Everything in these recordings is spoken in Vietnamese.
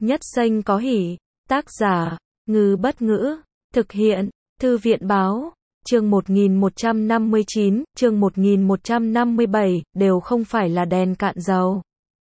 Nhất Xanh có hỉ. Tác giả, Ngư Bất Ngữ. Thực hiện, Thư viện Báo. Chương 1159, chương 1157, đều không phải là đèn cạn dầu.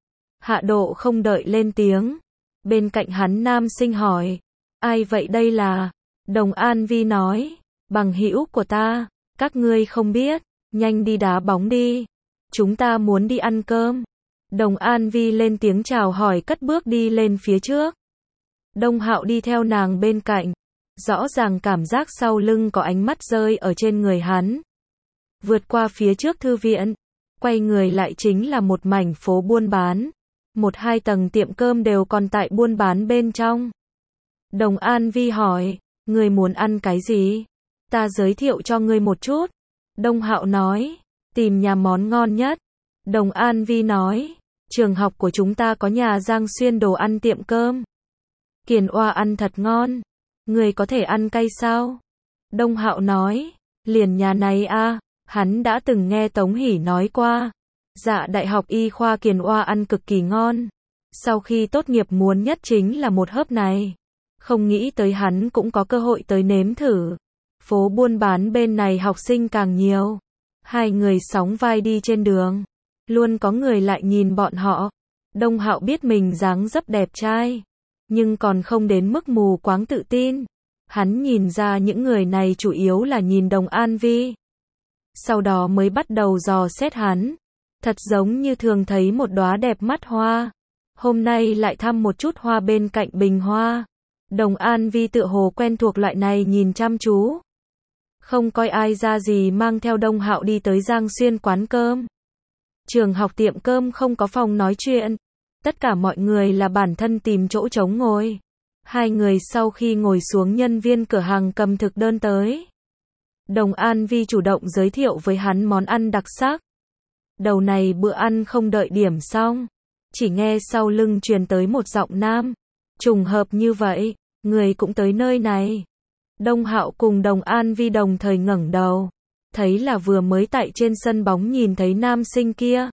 Hạ Độ không đợi lên tiếng. Bên cạnh hắn nam sinh hỏi. Ai vậy đây là? Đồng An Vi nói. Bằng hữu của ta. Các ngươi không biết. Nhanh đi đá bóng đi. Chúng ta muốn đi ăn cơm. Đồng An Vi lên tiếng chào hỏi cất bước đi lên phía trước. Đông Hạo đi theo nàng bên cạnh. Rõ ràng cảm giác sau lưng có ánh mắt rơi ở trên người hắn. Vượt qua phía trước thư viện. Quay người lại chính là một mảnh phố buôn bán. 1-2 tầng tiệm cơm đều còn tại buôn bán bên trong. Đồng An Vi hỏi. Ngươi muốn ăn cái gì? Ta giới thiệu cho ngươi một chút. Đông Hạo nói. Tìm nhà món ngon nhất. Đồng An Vi nói. Trường học của chúng ta có nhà Giang Xuyên đồ ăn tiệm cơm. Kiền oa ăn thật ngon. Người có thể ăn cay sao? Đông Hạo nói. Liền nhà này a, hắn đã từng nghe Tống Hỷ nói qua. Dạ đại học y khoa Kiền oa ăn cực kỳ ngon. Sau khi tốt nghiệp muốn nhất chính là một hớp này. Không nghĩ tới hắn cũng có cơ hội tới nếm thử. Phố buôn bán bên này học sinh càng nhiều. Hai người sóng vai đi trên đường. Luôn có người lại nhìn bọn họ. Đông Hạo biết mình dáng dấp đẹp trai. Nhưng còn không đến mức mù quáng tự tin. Hắn nhìn ra những người này chủ yếu là nhìn Đồng An Vi. Sau đó mới bắt đầu dò xét hắn. Thật giống như thường thấy một đóa đẹp mắt hoa. Hôm nay lại thăm một chút hoa bên cạnh bình hoa. Đồng An Vi tựa hồ quen thuộc loại này nhìn chăm chú. Không coi ai ra gì mang theo Đông Hạo đi tới Giang Xuyên quán cơm. Trường học tiệm cơm không có phòng nói chuyện. Tất cả mọi người là bản thân tìm chỗ trống ngồi. Hai người sau khi ngồi xuống nhân viên cửa hàng cầm thực đơn tới. Đồng An Vi chủ động giới thiệu với hắn món ăn đặc sắc. Đầu này bữa ăn không đợi điểm xong. Chỉ nghe sau lưng truyền tới một giọng nam. Trùng hợp như vậy, người cũng tới nơi này. Đông Hạo cùng Đồng An Vi đồng thời ngẩng đầu. Thấy là vừa mới tại trên sân bóng nhìn thấy nam sinh kia.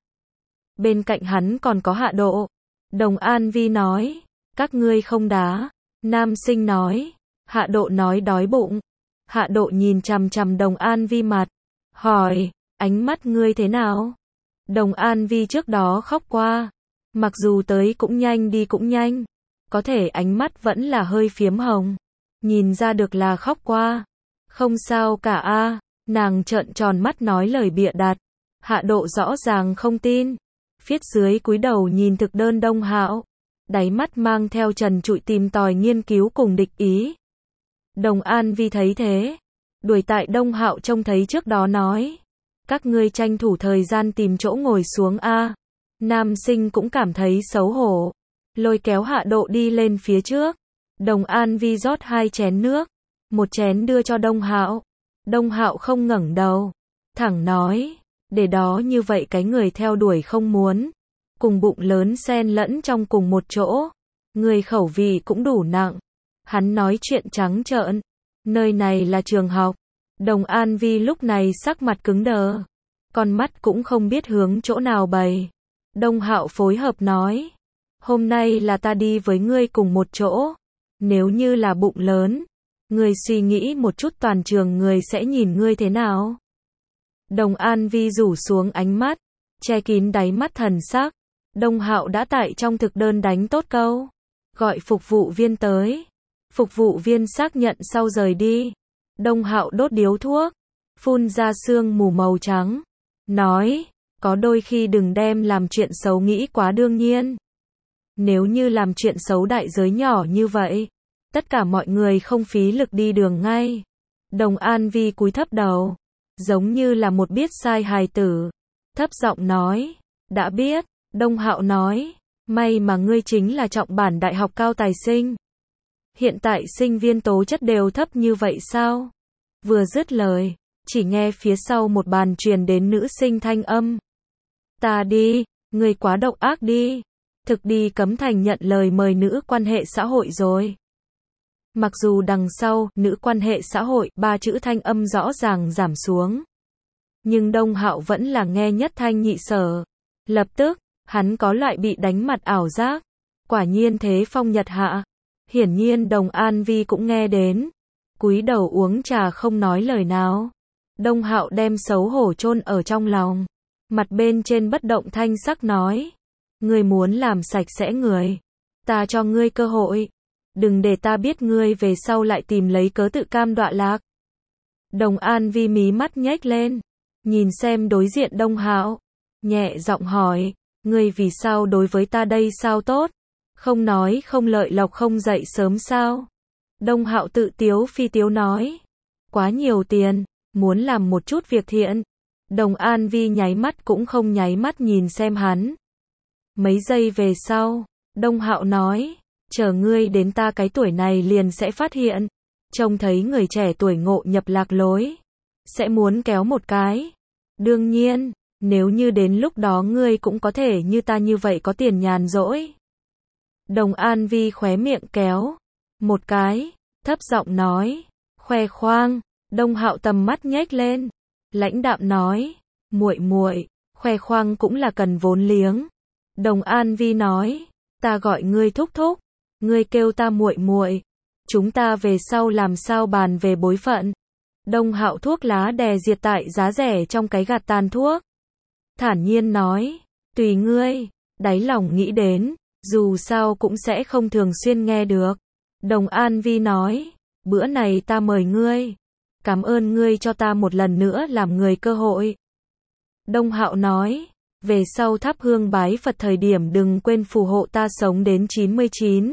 Bên cạnh hắn còn có Hạ Độ. Đồng An Vi nói. Các ngươi không đá. Nam sinh nói. Hạ Độ nói đói bụng. Hạ Độ nhìn chằm chằm Đồng An Vi mặt. Hỏi. Ánh mắt ngươi thế nào? Đồng An Vi trước đó khóc qua. Mặc dù tới cũng nhanh đi cũng nhanh. Có thể ánh mắt vẫn là hơi phiếm hồng. Nhìn ra được là khóc qua. Không sao cả a. Nàng trợn tròn mắt nói lời bịa đặt. Hạ Độ rõ ràng không tin. Phía dưới cúi đầu nhìn thực đơn Đông Hạo. Đáy mắt mang theo trần trụi tìm tòi nghiên cứu cùng địch ý. Đồng An Vi thấy thế. Đuổi tại Đông Hạo trông thấy trước đó nói. Các ngươi tranh thủ thời gian tìm chỗ ngồi xuống a. Nam sinh cũng cảm thấy xấu hổ. Lôi kéo Hạ Độ đi lên phía trước. Đồng An Vi rót 2 chén nước. Một chén đưa cho Đông Hạo. Đông Hạo không ngẩng đầu. Thẳng nói. Để đó như vậy cái người theo đuổi không muốn. Cùng bụng lớn xen lẫn trong cùng một chỗ. Người khẩu vị cũng đủ nặng. Hắn nói chuyện trắng trợn. Nơi này là trường học. Đồng An Vi lúc này sắc mặt cứng đờ. Con mắt cũng không biết hướng chỗ nào bày. Đông Hạo phối hợp nói. Hôm nay là ta đi với ngươi cùng một chỗ. Nếu như là bụng lớn. Ngươi suy nghĩ một chút toàn trường người sẽ nhìn ngươi thế nào? Đồng An Vi rủ xuống ánh mắt. Che kín đáy mắt thần sắc. Đông Hạo đã tại trong thực đơn đánh tốt câu. Gọi phục vụ viên tới. Phục vụ viên xác nhận sau rời đi. Đông Hạo đốt điếu thuốc. Phun ra sương mù màu trắng. Nói. Có đôi khi đừng đem làm chuyện xấu nghĩ quá đương nhiên. Nếu như làm chuyện xấu đại giới nhỏ như vậy. Tất cả mọi người không phí lực đi đường ngay. Đồng An Vi cúi thấp đầu. Giống như là một biết sai hài tử. Thấp giọng nói. Đã biết. Đông Hạo nói. May mà ngươi chính là trọng bản đại học cao tài sinh. Hiện tại sinh viên tố chất đều thấp như vậy sao? Vừa dứt lời. Chỉ nghe phía sau một bàn truyền đến nữ sinh thanh âm. Ta đi. Ngươi quá độc ác đi. Thực đi cấm thành nhận lời mời nữ quan hệ xã hội rồi. Mặc dù đằng sau, nữ quan hệ xã hội, 3 chữ thanh âm rõ ràng giảm xuống. Nhưng Đông Hạo vẫn là nghe nhất thanh nhị sở. Lập tức, hắn có loại bị đánh mặt ảo giác. Quả nhiên thế phong nhật hạ. Hiển nhiên Đồng An Vi cũng nghe đến. Cúi đầu uống trà không nói lời nào. Đông Hạo đem xấu hổ chôn ở trong lòng. Mặt bên trên bất động thanh sắc nói. Ngươi muốn làm sạch sẽ người. Ta cho ngươi cơ hội. Đừng để ta biết ngươi về sau lại tìm lấy cớ tự cam đọa lạc. Đồng An Vi mí mắt nhếch lên. Nhìn xem đối diện Đông Hạo. Nhẹ giọng hỏi. Ngươi vì sao đối với ta đây sao tốt? Không nói không lợi lộc không dậy sớm sao? Đông Hạo tự tiếu phi tiếu nói. Quá nhiều tiền. Muốn làm một chút việc thiện. Đồng An Vi nháy mắt cũng không nháy mắt nhìn xem hắn. Mấy giây về sau. Đông Hạo nói. Chờ ngươi đến ta cái tuổi này liền sẽ phát hiện. Trông thấy người trẻ tuổi ngộ nhập lạc lối. Sẽ muốn kéo một cái. Đương nhiên. Nếu như đến lúc đó ngươi cũng có thể như ta như vậy có tiền nhàn rỗi. Đồng An Vi khóe miệng kéo. Một cái. Thấp giọng nói. Khoe khoang. Đông Hạo tầm mắt nhếch lên. Lãnh đạm nói. Muội muội, khoe khoang cũng là cần vốn liếng. Đồng An Vi nói. Ta gọi ngươi thúc thúc. Ngươi kêu ta muội muội. Chúng ta về sau làm sao bàn về bối phận. Đông Hạo thuốc lá đè diệt tại giá rẻ trong cái gạt tàn thuốc. Thản nhiên nói. Tùy ngươi. Đáy lòng nghĩ đến. Dù sao cũng sẽ không thường xuyên nghe được. Đồng An Vi nói. Bữa này ta mời ngươi. Cảm ơn ngươi cho ta một lần nữa làm người cơ hội. Đông Hạo nói. Về sau thắp hương bái Phật thời điểm đừng quên phù hộ ta sống đến 99.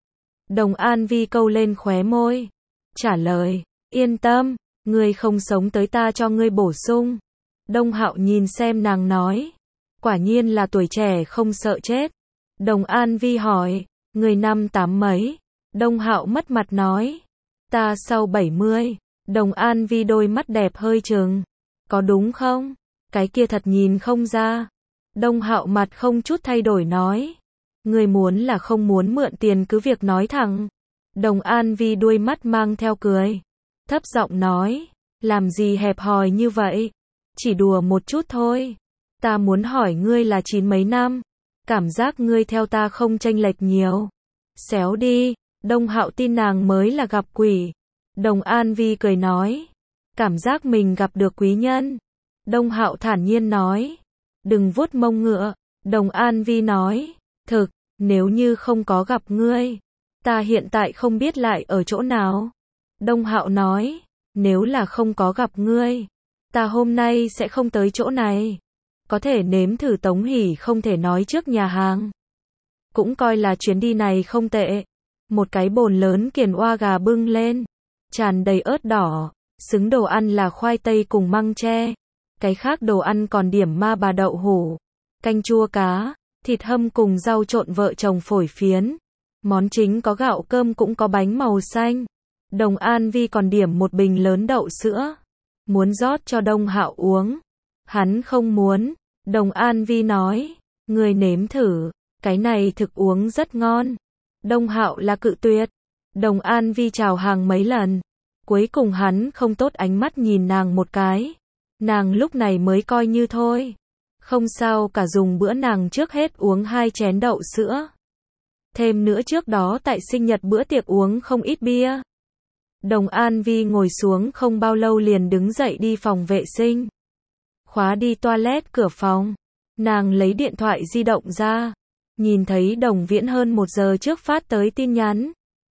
Đồng An Vi câu lên khóe môi. Trả lời. Yên tâm. Ngươi không sống tới ta cho ngươi bổ sung. Đông Hạo nhìn xem nàng nói. Quả nhiên là tuổi trẻ không sợ chết. Đồng An Vi hỏi. Người năm tám mấy? Đông Hạo mất mặt nói. Ta sau 70. Đồng An Vi đôi mắt đẹp hơi trừng. Có đúng không? Cái kia thật nhìn không ra. Đông Hạo mặt không chút thay đổi nói. Người muốn là không muốn mượn tiền cứ việc nói thẳng. Đồng An Vi đuôi mắt mang theo cười. Thấp giọng nói. Làm gì hẹp hòi như vậy? Chỉ đùa một chút thôi. Ta muốn hỏi ngươi là 9 mấy năm. Cảm giác ngươi theo ta không chênh lệch nhiều. Xéo đi. Đông Hạo tin nàng mới là gặp quỷ. Đồng An Vi cười nói. Cảm giác mình gặp được quý nhân. Đông Hạo thản nhiên nói. Đừng vuốt mông ngựa. Đồng An Vi nói. Thực, nếu như không có gặp ngươi, ta hiện tại không biết lại ở chỗ nào. Đông Hạo nói. Nếu là không có gặp ngươi, ta hôm nay sẽ không tới chỗ này. Có thể nếm thử Tống Hỷ không thể nói trước nhà hàng. Cũng coi là chuyến đi này không tệ. Một cái bồn lớn kiền oa gà bưng lên. Tràn đầy ớt đỏ. Xứng đồ ăn là khoai tây cùng măng tre. Cái khác đồ ăn còn điểm ma bà đậu hủ. Canh chua cá. Thịt hâm cùng rau trộn vợ chồng phổi phiến. Món chính có gạo cơm cũng có bánh màu xanh. Đồng An Vi còn điểm một bình lớn đậu sữa. Muốn rót cho Đông Hạo uống. Hắn không muốn. Đồng An Vi nói. Người nếm thử. Cái này thực uống rất ngon. Đông Hạo là cự tuyệt. Đồng An Vi chào hàng mấy lần. Cuối cùng hắn không tốt ánh mắt nhìn nàng một cái. Nàng lúc này mới coi như thôi. Không sao cả dùng bữa nàng trước hết uống 2 chén đậu sữa. Thêm nữa trước đó tại sinh nhật bữa tiệc uống không ít bia. Đồng An Vi ngồi xuống không bao lâu liền đứng dậy đi phòng vệ sinh. Khóa đi toilet cửa phòng. Nàng lấy điện thoại di động ra. Nhìn thấy Đồng Viễn hơn 1 giờ trước phát tới tin nhắn.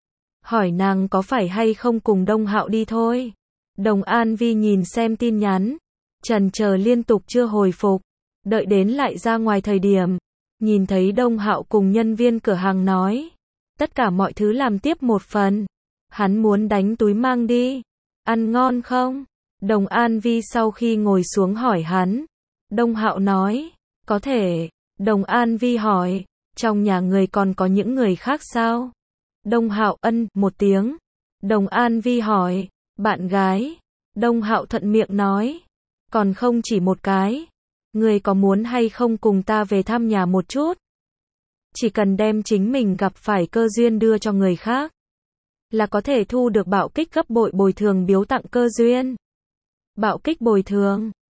Hỏi nàng có phải hay không cùng Đông Hạo đi thôi. Đồng An Vi nhìn xem tin nhắn. Chần chờ liên tục chưa hồi phục. Đợi đến lại ra ngoài thời điểm. Nhìn thấy Đông Hạo cùng nhân viên cửa hàng nói. Tất cả mọi thứ làm tiếp một phần. Hắn muốn đánh túi mang đi. Ăn ngon không? Đồng An Vi sau khi ngồi xuống hỏi hắn. Đông Hạo nói. Có thể. Đồng An Vi hỏi. Trong nhà người còn có những người khác sao? Đông Hạo ân một tiếng. Đồng An Vi hỏi. Bạn gái. Đông Hạo thuận miệng nói. Còn không chỉ một cái. Người có muốn hay không cùng ta về thăm nhà một chút? Chỉ cần đem chính mình gặp phải cơ duyên đưa cho người khác. Là có thể thu được bạo kích gấp bội bồi thường biếu tặng cơ duyên. Bạo kích bồi thường.